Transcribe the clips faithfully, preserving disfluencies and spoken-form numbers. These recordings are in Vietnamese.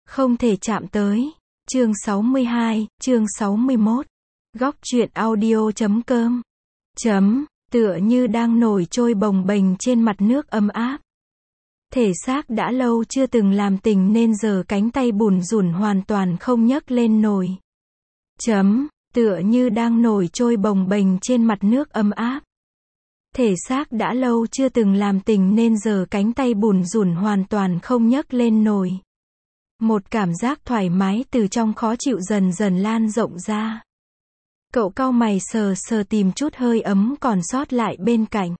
Không thể chạm tới. Chương sáu mươi hai, chương sáu mươi mốt. Góc truyện audio chấm com. Chấm, tựa như đang nổi trôi bồng bềnh trên mặt nước ấm áp. Thể xác đã lâu chưa từng làm tình nên giờ cánh tay bủn rủn hoàn toàn không nhấc lên nổi. Chấm, tựa như đang nổi trôi bồng bềnh trên mặt nước ấm áp. Thể xác đã lâu chưa từng làm tình nên giờ cánh tay bủn rủn hoàn toàn không nhấc lên nổi. Một cảm giác thoải mái từ trong khó chịu dần dần lan rộng ra. Cậu cau mày sờ sờ tìm chút hơi ấm còn sót lại bên cạnh.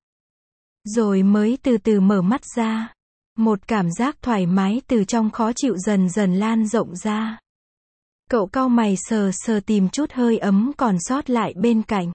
Rồi mới từ từ mở mắt ra. Một cảm giác thoải mái từ trong khó chịu dần dần lan rộng ra. Cậu cau mày sờ sờ tìm chút hơi ấm còn sót lại bên cạnh.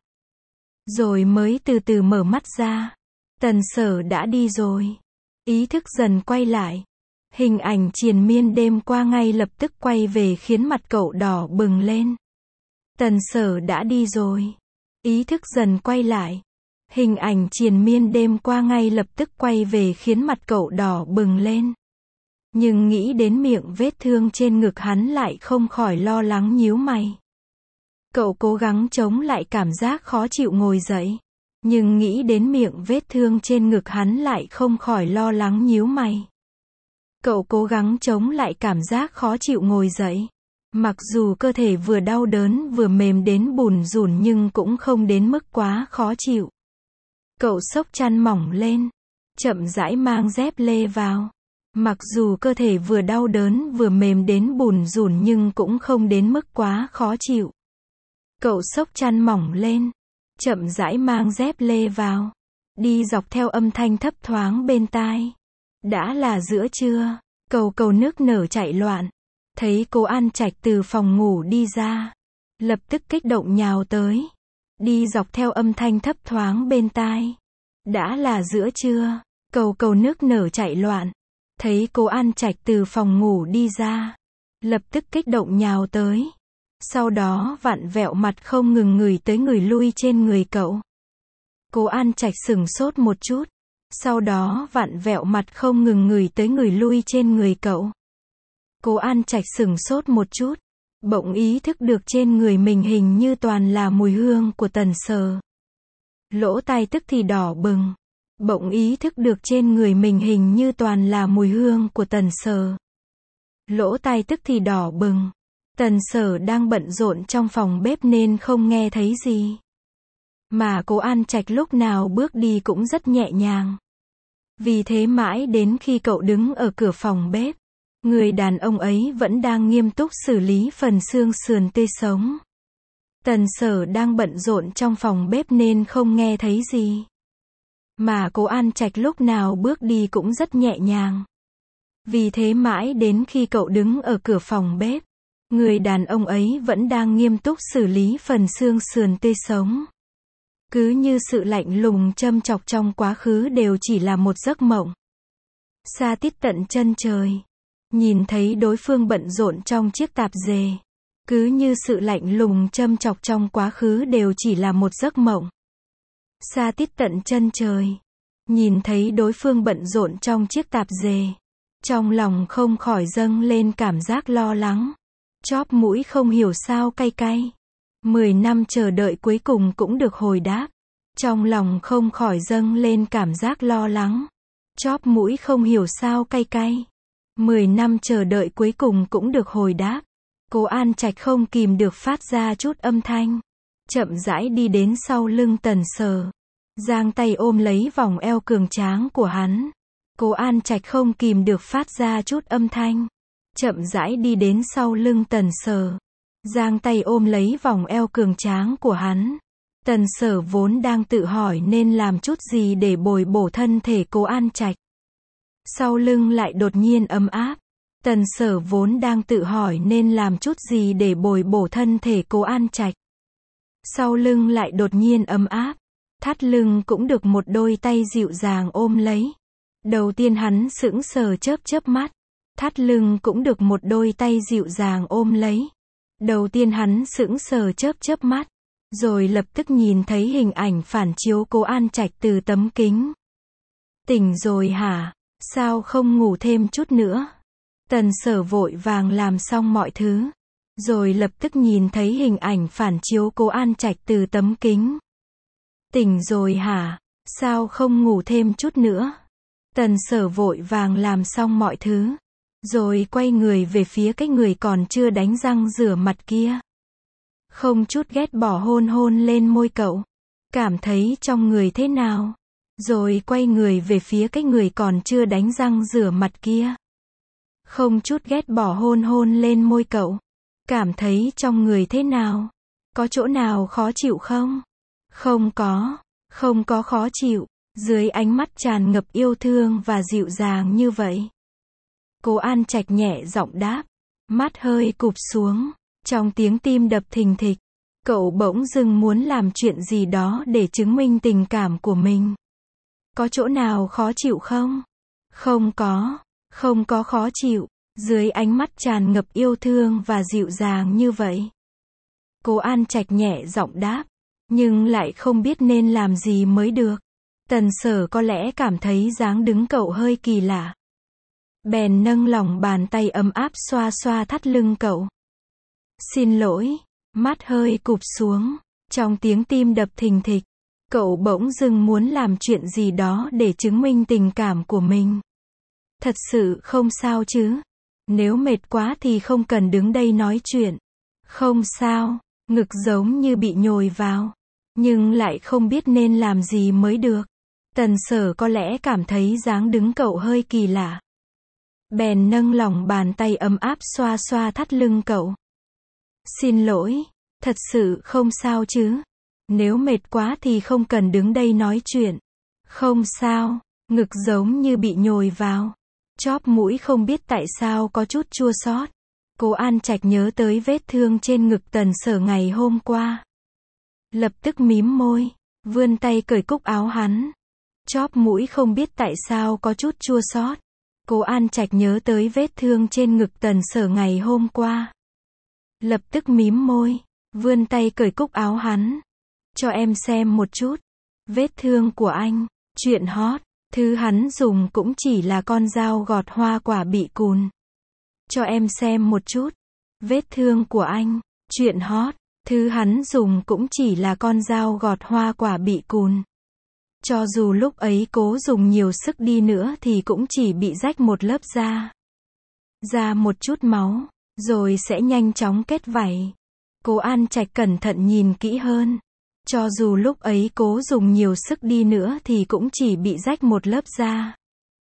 Rồi mới từ từ mở mắt ra. Tần Sở đã đi rồi. Ý thức dần quay lại. Hình ảnh triền miên đêm qua ngay lập tức quay về khiến mặt cậu đỏ bừng lên. Tần Sở đã đi rồi. Ý thức dần quay lại. Hình ảnh triền miên đêm qua ngay lập tức quay về khiến mặt cậu đỏ bừng lên. Nhưng nghĩ đến miệng vết thương trên ngực hắn lại không khỏi lo lắng nhíu mày. Cậu cố gắng chống lại cảm giác khó chịu ngồi dậy. Nhưng nghĩ đến miệng vết thương trên ngực hắn lại không khỏi lo lắng nhíu mày. Cậu cố gắng chống lại cảm giác khó chịu ngồi dậy. Mặc dù cơ thể vừa đau đớn vừa mềm đến bủn rủn nhưng cũng không đến mức quá khó chịu. Cậu xốc chăn mỏng lên. Chậm rãi mang dép lê vào. Mặc dù cơ thể vừa đau đớn vừa mềm đến bủn rủn nhưng cũng không đến mức quá khó chịu. Cậu xốc chăn mỏng lên. Chậm rãi mang dép lê vào. Đi dọc theo âm thanh thấp thoáng bên tai. Đã là giữa trưa. Cầu cầu nước nở chạy loạn. Thấy Cố An Trạch từ phòng ngủ đi ra. Lập tức kích động nhào tới. Đi dọc theo âm thanh thấp thoáng bên tai. Đã là giữa trưa. Cầu cầu nước nở chạy loạn. Thấy Cố An Trạch từ phòng ngủ đi ra. Lập tức kích động nhào tới. Sau đó vặn vẹo mặt không ngừng ngửi tới người lui trên người cậu. Cố An Trạch sửng sốt một chút. Sau đó vặn vẹo mặt không ngừng ngửi tới người lui trên người cậu. Cố An Trạch sửng sốt một chút. Bỗng ý thức được trên người mình hình như toàn là mùi hương của Tần Sở. Lỗ tai tức thì đỏ bừng. Bỗng ý thức được trên người mình hình như toàn là mùi hương của Tần Sở. Lỗ tai tức thì đỏ bừng. Tần Sở đang bận rộn trong phòng bếp nên không nghe thấy gì. Mà Cố An Trạch lúc nào bước đi cũng rất nhẹ nhàng. Vì thế mãi đến khi cậu đứng ở cửa phòng bếp, người đàn ông ấy vẫn đang nghiêm túc xử lý phần xương sườn tươi sống. Tần Sở đang bận rộn trong phòng bếp nên không nghe thấy gì. Mà Cố An Trạch lúc nào bước đi cũng rất nhẹ nhàng. Vì thế mãi đến khi cậu đứng ở cửa phòng bếp, người đàn ông ấy vẫn đang nghiêm túc xử lý phần xương sườn tươi sống. Cứ như sự lạnh lùng châm chọc trong quá khứ đều chỉ là một giấc mộng. Xa tít tận chân trời. Nhìn thấy đối phương bận rộn trong chiếc tạp dề. Cứ như sự lạnh lùng châm chọc trong quá khứ đều chỉ là một giấc mộng. Xa tít tận chân trời. Nhìn thấy đối phương bận rộn trong chiếc tạp dề. Trong lòng không khỏi dâng lên cảm giác lo lắng. Chóp mũi không hiểu sao cay cay. Mười năm chờ đợi cuối cùng cũng được hồi đáp. Trong lòng không khỏi dâng lên cảm giác lo lắng. Chóp mũi không hiểu sao cay cay. Mười năm chờ đợi cuối cùng cũng được hồi đáp. Cố An Trạch không kìm được phát ra chút âm thanh. Chậm rãi đi đến sau lưng Tần Sở. Giang tay ôm lấy vòng eo cường tráng của hắn. Cố An Trạch không kìm được phát ra chút âm thanh. Chậm rãi đi đến sau lưng Tần Sở. Giang tay ôm lấy vòng eo cường tráng của hắn. Tần Sở vốn đang tự hỏi nên làm chút gì để bồi bổ thân thể Cố An Trạch. Sau lưng lại đột nhiên ấm áp. Tần Sở vốn đang tự hỏi nên làm chút gì để bồi bổ thân thể Cố An Trạch. Sau lưng lại đột nhiên ấm áp. Thắt lưng cũng được một đôi tay dịu dàng ôm lấy. Đầu tiên hắn sững sờ chớp chớp mắt. Thắt lưng cũng được một đôi tay dịu dàng ôm lấy. Đầu tiên hắn sững sờ chớp chớp mắt. Rồi lập tức nhìn thấy hình ảnh phản chiếu Cố An Trạch từ tấm kính. Tỉnh rồi hả? Sao không ngủ thêm chút nữa? Tần Sở vội vàng làm xong mọi thứ, rồi lập tức nhìn thấy hình ảnh phản chiếu Cố An Trạch từ tấm kính. Tỉnh rồi hả? Sao không ngủ thêm chút nữa? Tần Sở vội vàng làm xong mọi thứ, rồi quay người về phía cái người còn chưa đánh răng rửa mặt kia. Không chút ghét bỏ hôn hôn lên môi cậu. Cảm thấy trong người thế nào? Rồi quay người về phía cái người còn chưa đánh răng rửa mặt kia. Không chút ghét bỏ hôn hôn lên môi cậu. Cảm thấy trong người thế nào? Có chỗ nào khó chịu không? Không có, không có khó chịu. Dưới ánh mắt tràn ngập yêu thương và dịu dàng như vậy, Cố An Trạch nhẹ giọng đáp, mắt hơi cụp xuống, trong tiếng tim đập thình thịch. Cậu bỗng dưng muốn làm chuyện gì đó để chứng minh tình cảm của mình. Có chỗ nào khó chịu không? Không có, không có khó chịu. Dưới ánh mắt tràn ngập yêu thương và dịu dàng như vậy, Cố An Trạch nhẹ giọng đáp, nhưng lại không biết nên làm gì mới được. Tần Sở có lẽ cảm thấy dáng đứng cậu hơi kỳ lạ, bèn nâng lòng bàn tay ấm áp xoa xoa thắt lưng cậu. Xin lỗi. Mắt hơi cụp xuống, trong tiếng tim đập thình thịch. Cậu bỗng dưng muốn làm chuyện gì đó để chứng minh tình cảm của mình. Thật sự không sao chứ? Nếu mệt quá thì không cần đứng đây nói chuyện. Không sao. Ngực giống như bị nhồi vào, nhưng lại không biết nên làm gì mới được. Tần Sở có lẽ cảm thấy dáng đứng cậu hơi kỳ lạ, bèn nâng lòng bàn tay ấm áp xoa xoa thắt lưng cậu. Xin lỗi. Thật sự không sao chứ? Nếu mệt quá thì không cần đứng đây nói chuyện. Không sao. Ngực giống như bị nhồi vào, chóp mũi không biết tại sao có chút chua xót. Cố An Trạch nhớ tới vết thương trên ngực Tần Sở ngày hôm qua, lập tức mím môi, vươn tay cởi cúc áo hắn. Chóp mũi không biết tại sao có chút chua xót. Cố An Trạch nhớ tới vết thương trên ngực Tần Sở ngày hôm qua, lập tức mím môi, vươn tay cởi cúc áo hắn. Cho em xem một chút. Vết thương của anh. Chuyện hot. Thứ hắn dùng cũng chỉ là con dao gọt hoa quả bị cùn. Cho em xem một chút. Vết thương của anh. Chuyện hot. Thứ hắn dùng cũng chỉ là con dao gọt hoa quả bị cùn. Cho dù lúc ấy cố dùng nhiều sức đi nữa thì cũng chỉ bị rách một lớp da. Ra một chút máu, rồi sẽ nhanh chóng kết vảy. Cố An Trạch cẩn thận nhìn kỹ hơn. Cho dù lúc ấy cố dùng nhiều sức đi nữa thì cũng chỉ bị rách một lớp da.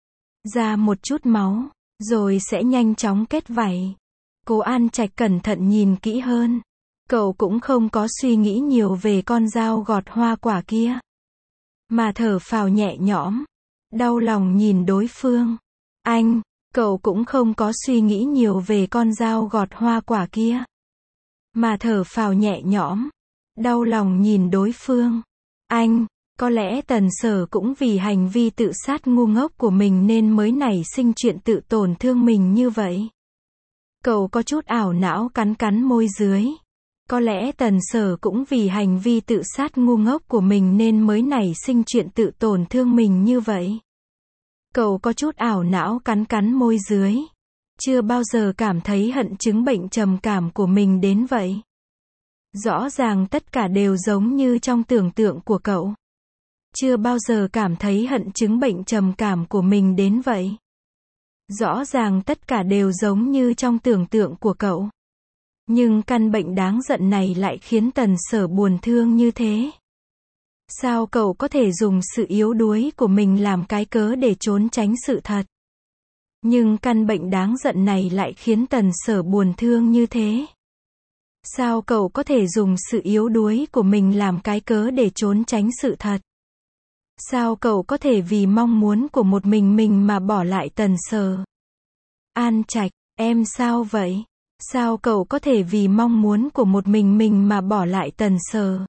Ra một chút máu, rồi sẽ nhanh chóng kết vảy. Cố An Trạch cẩn thận nhìn kỹ hơn. Cậu cũng không có suy nghĩ nhiều về con dao gọt hoa quả kia, mà thở phào nhẹ nhõm, đau lòng nhìn đối phương. Anh, cậu cũng không có suy nghĩ nhiều về con dao gọt hoa quả kia, mà thở phào nhẹ nhõm, đau lòng nhìn đối phương. Anh, có lẽ Tần Sở cũng vì hành vi tự sát ngu ngốc của mình nên mới nảy sinh chuyện tự tổn thương mình như vậy. Cậu có chút ảo não cắn cắn môi dưới. Có lẽ Tần Sở cũng vì hành vi tự sát ngu ngốc của mình nên mới nảy sinh chuyện tự tổn thương mình như vậy. Cậu có chút ảo não cắn cắn môi dưới. Chưa bao giờ cảm thấy hận chứng bệnh trầm cảm của mình đến vậy. Rõ ràng tất cả đều giống như trong tưởng tượng của cậu. Chưa bao giờ cảm thấy hận chứng bệnh trầm cảm của mình đến vậy. Rõ ràng tất cả đều giống như trong tưởng tượng của cậu. Nhưng căn bệnh đáng giận này lại khiến Tần Sở buồn thương như thế. Sao cậu có thể dùng sự yếu đuối của mình làm cái cớ để trốn tránh sự thật? Nhưng căn bệnh đáng giận này lại khiến Tần Sở buồn thương như thế. Sao cậu có thể dùng sự yếu đuối của mình làm cái cớ để trốn tránh sự thật? Sao cậu có thể vì mong muốn của một mình mình mà bỏ lại Tần Sở? An Trạch, em sao vậy? Sao cậu có thể vì mong muốn của một mình mình mà bỏ lại Tần Sở?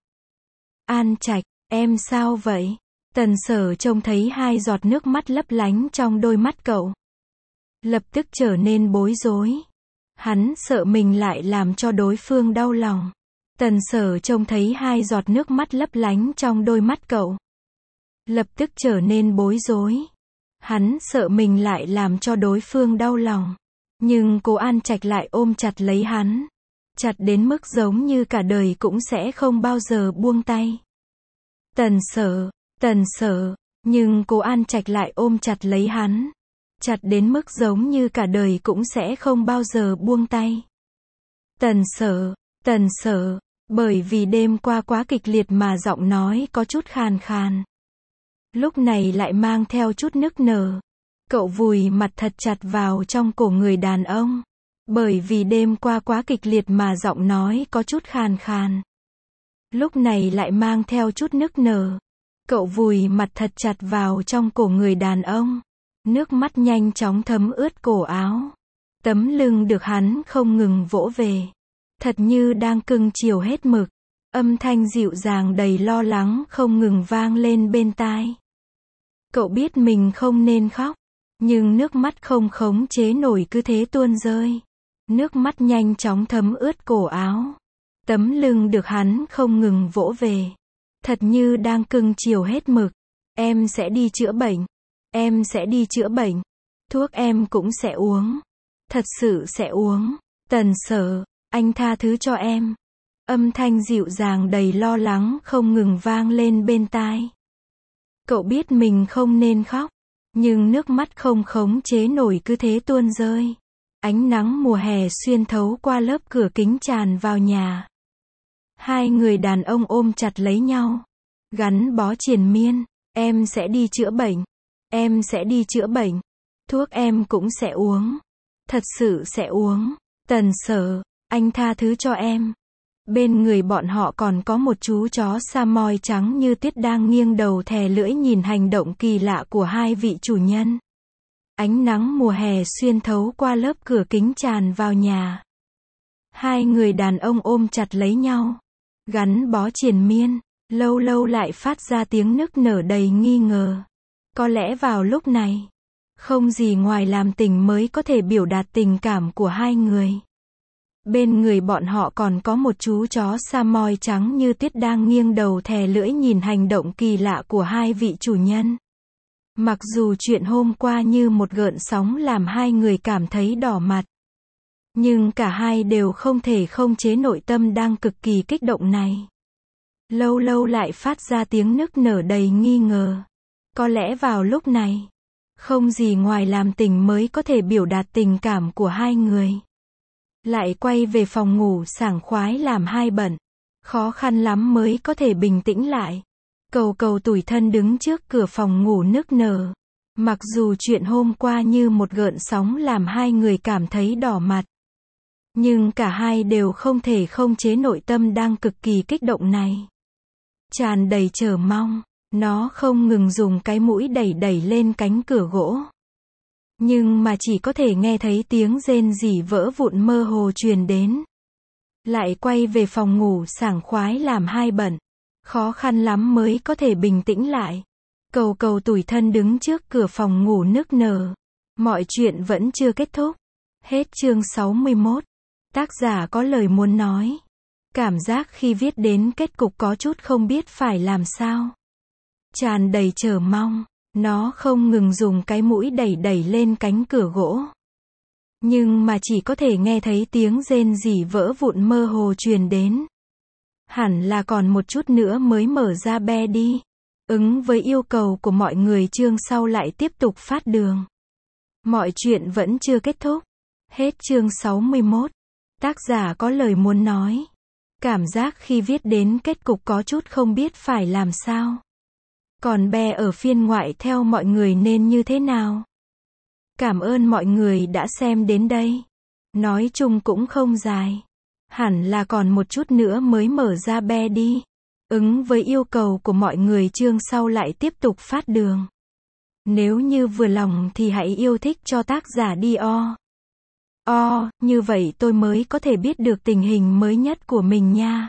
An Trạch, em sao vậy? Tần Sở trông thấy hai giọt nước mắt lấp lánh trong đôi mắt cậu, lập tức trở nên bối rối. Hắn sợ mình lại làm cho đối phương đau lòng. Tần Sở trông thấy hai giọt nước mắt lấp lánh trong đôi mắt cậu, lập tức trở nên bối rối. Hắn sợ mình lại làm cho đối phương đau lòng. Nhưng cố An Trạch lại ôm chặt lấy hắn. Chặt đến mức giống như cả đời cũng sẽ không bao giờ buông tay. Tần Sở, Tần Sở, nhưng cố An Trạch lại ôm chặt lấy hắn. Chặt đến mức giống như cả đời cũng sẽ không bao giờ buông tay. Tần Sở, Tần Sở, bởi vì đêm qua quá kịch liệt mà giọng nói có chút khàn khàn. Lúc này lại mang theo chút nức nở. Cậu vùi mặt thật chặt vào trong cổ người đàn ông. Bởi vì đêm qua quá kịch liệt mà giọng nói có chút khàn khàn. Lúc này lại mang theo chút nức nở. Cậu vùi mặt thật chặt vào trong cổ người đàn ông. Nước mắt nhanh chóng thấm ướt cổ áo. Tấm lưng được hắn không ngừng vỗ về. Thật như đang cưng chiều hết mực. Âm thanh dịu dàng đầy lo lắng không ngừng vang lên bên tai. Cậu biết mình không nên khóc. Nhưng nước mắt không khống chế nổi cứ thế tuôn rơi. Nước mắt nhanh chóng thấm ướt cổ áo. Tấm lưng được hắn không ngừng vỗ về. Thật như đang cưng chiều hết mực. Em sẽ đi chữa bệnh. Em sẽ đi chữa bệnh. Thuốc em cũng sẽ uống. Thật sự sẽ uống. Tần Sở, anh tha thứ cho em. Âm thanh dịu dàng đầy lo lắng không ngừng vang lên bên tai. Cậu biết mình không nên khóc. Nhưng nước mắt không khống chế nổi cứ thế tuôn rơi. Ánh nắng mùa hè xuyên thấu qua lớp cửa kính tràn vào nhà. Hai người đàn ông ôm chặt lấy nhau. Gắn bó triền miên. Em sẽ đi chữa bệnh. Em sẽ đi chữa bệnh. Thuốc em cũng sẽ uống. Thật sự sẽ uống. Tần Sở, anh tha thứ cho em. Bên người bọn họ còn có một chú chó Samoyed trắng như tuyết đang nghiêng đầu thè lưỡi nhìn hành động kỳ lạ của hai vị chủ nhân. Ánh nắng mùa hè xuyên thấu qua lớp cửa kính tràn vào nhà. Hai người đàn ông ôm chặt lấy nhau. Gắn bó triền miên. Lâu lâu lại phát ra tiếng nức nở đầy nghi ngờ. Có lẽ vào lúc này, không gì ngoài làm tình mới có thể biểu đạt tình cảm của hai người. Bên người bọn họ còn có một chú chó Samoyed trắng như tuyết đang nghiêng đầu thè lưỡi nhìn hành động kỳ lạ của hai vị chủ nhân. Mặc dù chuyện hôm qua như một gợn sóng làm hai người cảm thấy đỏ mặt. Nhưng cả hai đều không thể không chế nội tâm đang cực kỳ kích động này. Lâu lâu lại phát ra tiếng nức nở đầy nghi ngờ. Có lẽ vào lúc này, không gì ngoài làm tình mới có thể biểu đạt tình cảm của hai người. Lại quay về phòng ngủ sảng khoái làm hai bận. Khó khăn lắm mới có thể bình tĩnh lại. Cầu cầu tủi thân đứng trước cửa phòng ngủ nức nở. Mặc dù chuyện hôm qua như một gợn sóng làm hai người cảm thấy đỏ mặt. Nhưng cả hai đều không thể không chế nội tâm đang cực kỳ kích động này. Tràn đầy chờ mong. Nó không ngừng dùng cái mũi đẩy đẩy lên cánh cửa gỗ. Nhưng mà chỉ có thể nghe thấy tiếng rên rỉ vỡ vụn mơ hồ truyền đến. Lại quay về phòng ngủ sảng khoái làm hai bận. Khó khăn lắm mới có thể bình tĩnh lại. Cầu cầu tủi thân đứng trước cửa phòng ngủ nức nở. Mọi chuyện vẫn chưa kết thúc. Hết chương sáu mươi mốt. Tác giả có lời muốn nói. Cảm giác khi viết đến kết cục có chút không biết phải làm sao. Tràn đầy chờ mong. Nó không ngừng dùng cái mũi đẩy đẩy lên cánh cửa gỗ. Nhưng mà chỉ có thể nghe thấy tiếng rên rỉ vỡ vụn mơ hồ truyền đến. Hẳn là còn một chút nữa mới mở ra be đi. Ứng với yêu cầu của mọi người chương sau lại tiếp tục phát đường. Mọi chuyện vẫn chưa kết thúc. Hết chương sáu mươi mốt. Tác giả có lời muốn nói. Cảm giác khi viết đến kết cục có chút không biết phải làm sao. Còn be ở phiên ngoại theo mọi người nên như thế nào? Cảm ơn mọi người đã xem đến đây. Nói chung cũng không dài. Hẳn là còn một chút nữa mới mở ra be đi. Ứng với yêu cầu của mọi người chương sau lại tiếp tục phát đường. Nếu như vừa lòng thì hãy yêu thích cho tác giả đi o. O, như vậy tôi mới có thể biết được tình hình mới nhất của mình nha.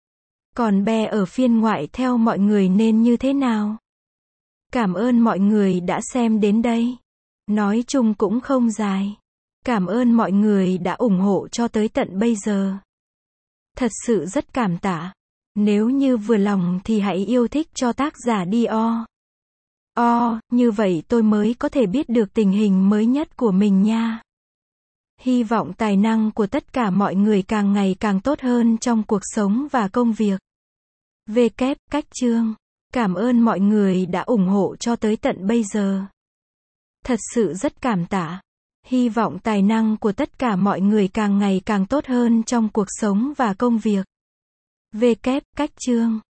Còn be ở phiên ngoại theo mọi người nên như thế nào? Cảm ơn mọi người đã xem đến đây. Nói chung cũng không dài. Cảm ơn mọi người đã ủng hộ cho tới tận bây giờ. Thật sự rất cảm tạ. Nếu như vừa lòng thì hãy yêu thích cho tác giả đi o. O, như vậy tôi mới có thể biết được tình hình mới nhất của mình nha. Hy vọng tài năng của tất cả mọi người càng ngày càng tốt hơn trong cuộc sống và công việc. V. Cách chương. Cảm ơn mọi người đã ủng hộ cho tới tận bây giờ. Thật sự rất cảm tạ. Hy vọng tài năng của tất cả mọi người càng ngày càng tốt hơn trong cuộc sống và công việc. V. Cách chương.